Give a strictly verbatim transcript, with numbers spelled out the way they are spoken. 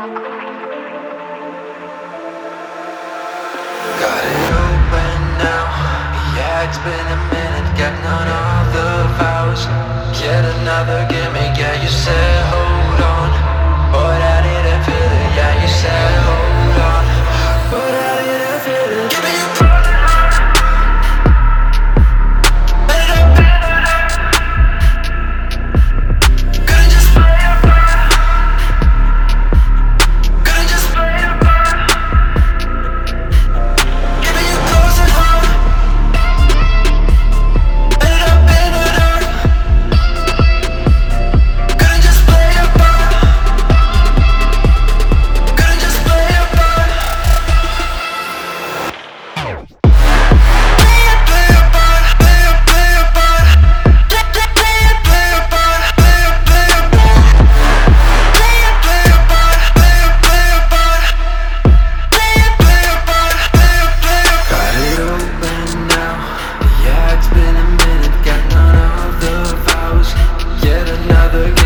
Got it open now. Yeah, it's been a minute, getting on all the vows. Yet another gimmick, yeah, you said hold on, but I didn't feel it, yeah, you said hold on, but I didn't feel it. Give me your phone. Let it up, let it up. Couldn't just play it back. Couldn't just play it back. Give me your clothes and heart. Let it up, let it up. Couldn't just play it back. Couldn't just play it back. Play it, play it back. Play it, play it back. Play it, play it, play it back. Play it, play it back. Play it, play it back. Play it, play it back. Play it, play it back. Play it, play it back. Got it open now. Yeah, it's been a minute, getting on all the vows. Yet another